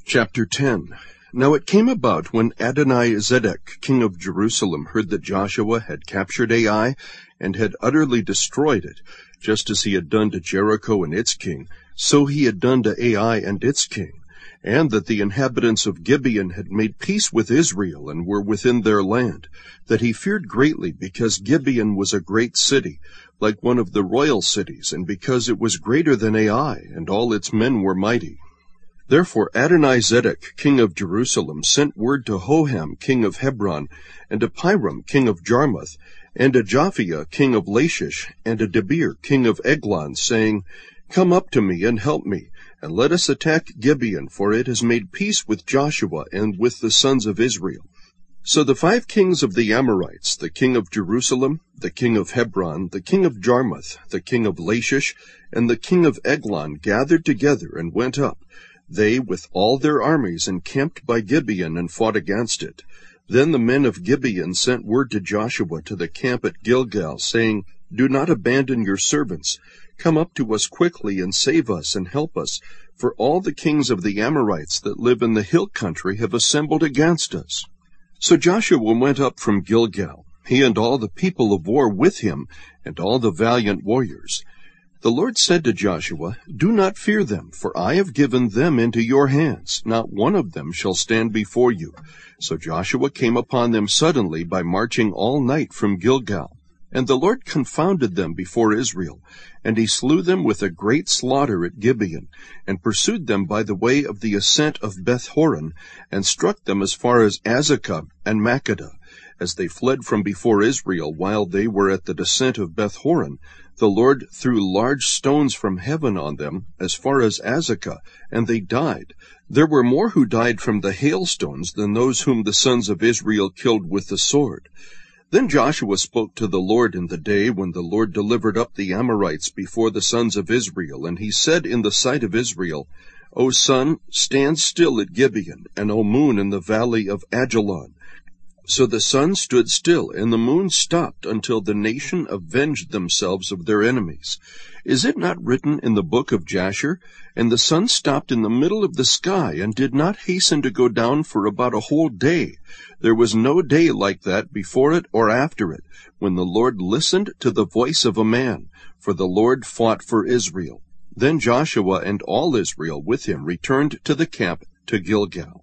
Chapter 10. Now it came about when Adoni-Zedek, king of Jerusalem, heard that Joshua had captured Ai and had utterly destroyed it, just as he had done to Jericho and its king, so he had done to Ai and its king, and that the inhabitants of Gibeon had made peace with Israel and were within their land, that he feared greatly, because Gibeon was a great city, like one of the royal cities, and because it was greater than Ai, and all its men were mighty. Therefore Adoni-Zedek, king of Jerusalem, sent word to Hoham, king of Hebron, and to Piram, king of Jarmuth, and to Japhia, king of Lachish, and to Debir, king of Eglon, saying, Come up to me and help me, and let us attack Gibeon, for it has made peace with Joshua and with the sons of Israel. So the 5 kings of the Amorites, the king of Jerusalem, the king of Hebron, the king of Jarmuth, the king of Lachish, and the king of Eglon gathered together and went up. They, with all their armies, encamped by Gibeon and fought against it. Then the men of Gibeon sent word to Joshua to the camp at Gilgal, saying, Do not abandon your servants. Come up to us quickly and save us and help us, for all the kings of the Amorites that live in the hill country have assembled against us. So Joshua went up from Gilgal, he and all the people of war with him, and all the valiant warriors. The Lord said to Joshua, Do not fear them, for I have given them into your hands. Not one of them shall stand before you. So Joshua came upon them suddenly by marching all night from Gilgal. And the Lord confounded them before Israel, and he slew them with a great slaughter at Gibeon, and pursued them by the way of the ascent of Beth-horon, and struck them as far as Azekah and Makkedah. As they fled from before Israel while they were at the descent of Beth-horon, the Lord threw large stones from heaven on them as far as Azekah, and they died. There were more who died from the hailstones than those whom the sons of Israel killed with the sword. Then Joshua spoke to the Lord in the day when the Lord delivered up the Amorites before the sons of Israel, and he said in the sight of Israel, O sun, stand still at Gibeon, and O moon in the valley of Ajalon. So the sun stood still, and the moon stopped, until the nation avenged themselves of their enemies. Is it not written in the book of Jasher? And the sun stopped in the middle of the sky, and did not hasten to go down for about a whole day. There was no day like that before it or after it, when the Lord listened to the voice of a man, for the Lord fought for Israel. Then Joshua and all Israel with him returned to the camp to Gilgal.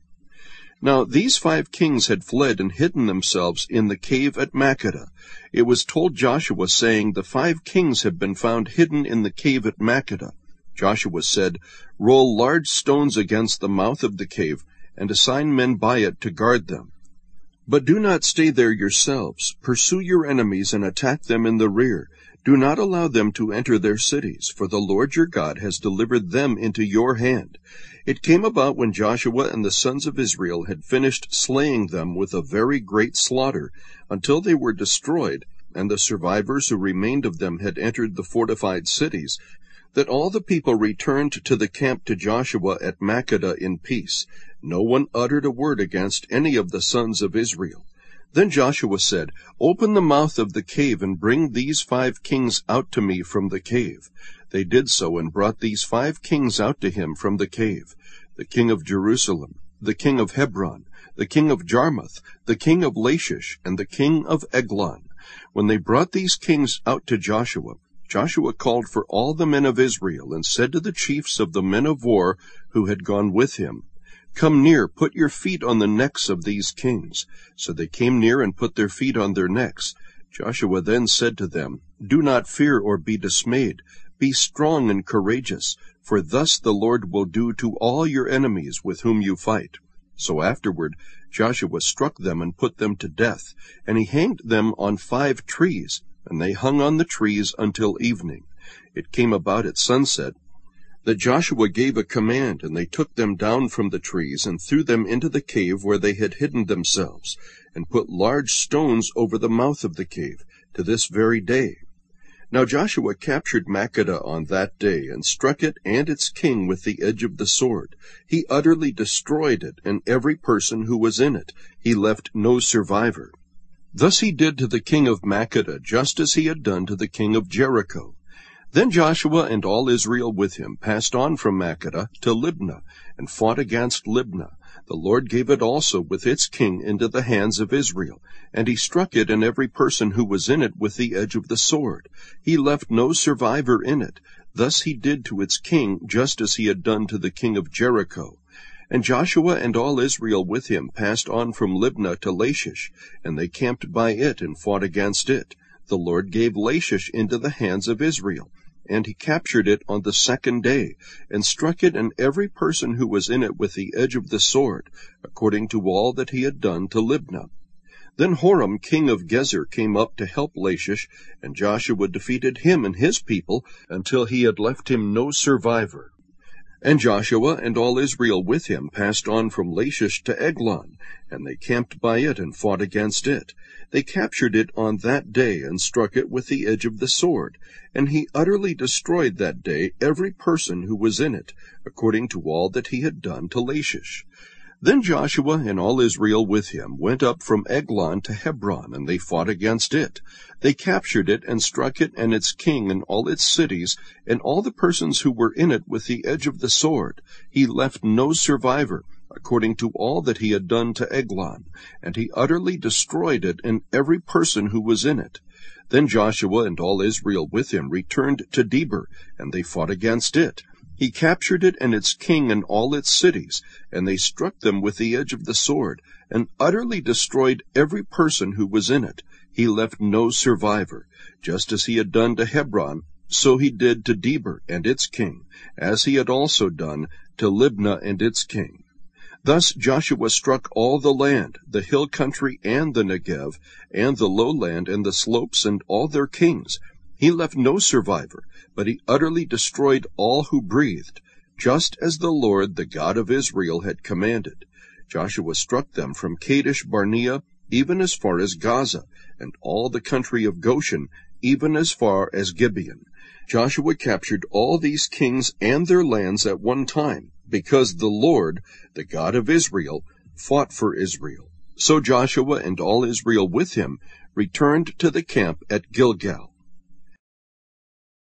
Now these 5 kings had fled and hidden themselves in the cave at Makkedah. It was told Joshua, saying, The 5 kings have been found hidden in the cave at Makkedah. Joshua said, Roll large stones against the mouth of the cave, and assign men by it to guard them. But do not stay there yourselves. Pursue your enemies and attack them in the rear. Do not allow them to enter their cities, for the Lord your God has delivered them into your hand. It came about when Joshua and the sons of Israel had finished slaying them with a very great slaughter, until they were destroyed, and the survivors who remained of them had entered the fortified cities, that all the people returned to the camp to Joshua at Makkedah in peace. No one uttered a word against any of the sons of Israel. Then Joshua said, Open the mouth of the cave, and bring these 5 kings out to me from the cave. They did so, and brought these 5 kings out to him from the cave, the king of Jerusalem, the king of Hebron, the king of Jarmuth, the king of Lachish, and the king of Eglon. When they brought these kings out to Joshua, Joshua called for all the men of Israel, and said to the chiefs of the men of war who had gone with him, Come near, put your feet on the necks of these kings. So they came near and put their feet on their necks. Joshua then said to them, Do not fear or be dismayed. Be strong and courageous, for thus the Lord will do to all your enemies with whom you fight. So afterward Joshua struck them and put them to death, and he hanged them on 5 trees, and they hung on the trees until evening. It came about at sunset that Joshua gave a command, and they took them down from the trees and threw them into the cave where they had hidden themselves, and put large stones over the mouth of the cave, to this very day. Now Joshua captured Makkedah on that day, and struck it and its king with the edge of the sword. He utterly destroyed it, and every person who was in it. He left no survivor. Thus he did to the king of Makkedah, just as he had done to the king of Jericho. Then Joshua and all Israel with him passed on from Makkedah to Libnah, and fought against Libnah. The Lord gave it also with its king into the hands of Israel, and he struck it and every person who was in it with the edge of the sword. He left no survivor in it. Thus he did to its king just as he had done to the king of Jericho. And Joshua and all Israel with him passed on from Libnah to Lachish, and they camped by it and fought against it. The Lord gave Lachish into the hands of Israel, and he captured it on the second day, and struck it and every person who was in it with the edge of the sword, according to all that he had done to Libnah. Then Horam king of Gezer came up to help Lachish, and Joshua defeated him and his people until he had left him no survivor. And Joshua and all Israel with him passed on from Lachish to Eglon, and they camped by it and fought against it. They captured it on that day and struck it with the edge of the sword, and he utterly destroyed that day every person who was in it, according to all that he had done to Lachish. Then Joshua and all Israel with him went up from Eglon to Hebron, and they fought against it. They captured it and struck it and its king and all its cities, and all the persons who were in it with the edge of the sword. He left no survivor, according to all that he had done to Eglon, and he utterly destroyed it and every person who was in it. Then Joshua and all Israel with him returned to Debir, and they fought against it. He captured it and its king and all its cities, and they struck them with the edge of the sword, and utterly destroyed every person who was in it. He left no survivor. Just as he had done to Hebron, so he did to Debir and its king, as he had also done to Libnah and its king. Thus Joshua struck all the land, the hill country and the Negev, and the lowland and the slopes and all their kings. He left no survivor, but he utterly destroyed all who breathed, just as the Lord, the God of Israel, had commanded. Joshua struck them from Kadesh Barnea even as far as Gaza, and all the country of Goshen, even as far as Gibeon. Joshua captured all these kings and their lands at one time, because the Lord, the God of Israel, fought for Israel. So Joshua and all Israel with him returned to the camp at Gilgal.